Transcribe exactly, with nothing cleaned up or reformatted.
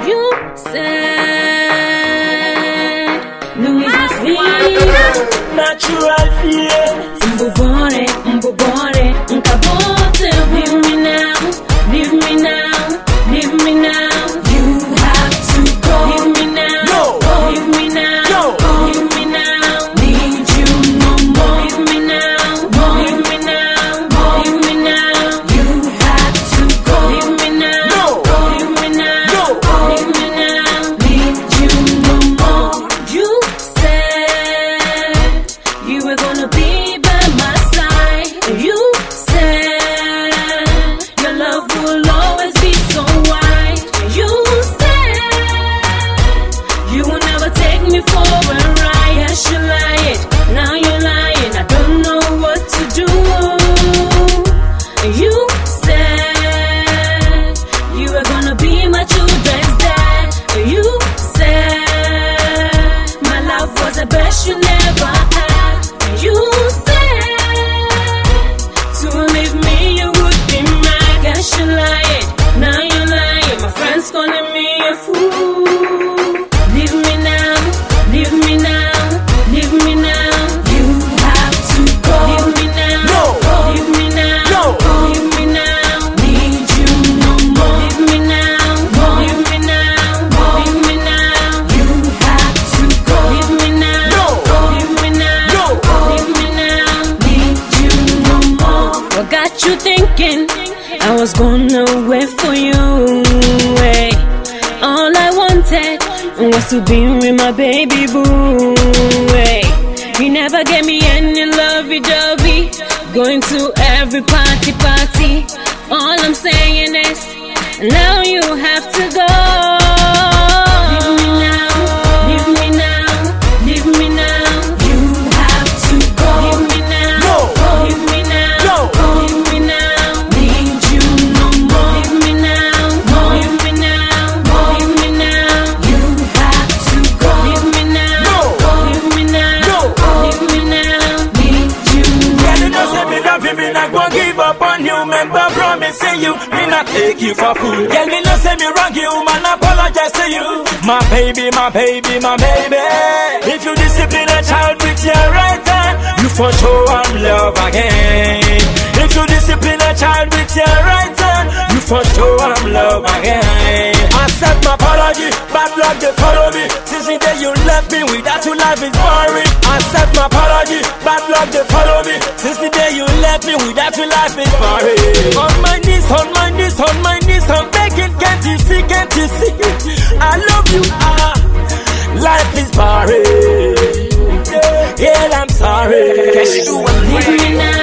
You said Louis is feeling natural feelings. Mbobore, mbobore, nkabote. Leave me now, leave me now, leave me now. You have to go. Leave me now, No. leave me now, No. leave me now. Need you no more. Leave me now, leave me now, leave me now. You have to go. Leave me now, No. leave me now, No. leave me now. Need you no more. You said you were gonna be by my side. You said your love will always be so wide. You said you will never take me for a ride. Yes, you lied. Now you're lying. I don't know what to do. You said you were gonna be my children's dad. You said my love was the best you never had. You said to leave me you would be mad. Guess you lied. Now you're lying. My friends calling me a fool. Leave me now, leave me now, leave me now. You have to go. Leave me now, No. leave me now, No. leave me now. Need you no more. Leave me now, leave me now, leave me now. You have to go. Leave me now, No. leave me now, No. leave me now. Need you no more. What got you thinking I was gonna wait for you? Hey. All I wanted was to be with my baby boo. Hey. You never gave me any lovey-dovey. Going to every party, party. All I'm saying is, now you have to go. Leave me now, leave me now, leave me now. You have to go. Leave me now, No. leave me now, No. leave me now. Need you no more. Leave me now, leave me now, leave me now. You have to go. Leave me now, No. leave me now, No. leave me now. Need you no Girl, you know say more. me love you, me not gonna give up on you. Remember promising you, me not take you for fool. Girl, me know say me wrong you, man, apologize to you. My baby, my baby, my baby. If you discipline a child with your right hand, you for sure I'm love again. If you discipline a child with your right hand, you for sure I'm love again. Accept my apology, bad luck they follow me. Since the day you left me, without you life is boring. Accept my apology, bad luck they follow me. Since the day you left me, without you life is boring. On my knees, on my knees, on my knees, I'm begging, can't you see, can't you see? I love you, ah, life is boring. Yeah, I'm sorry. Leave me now.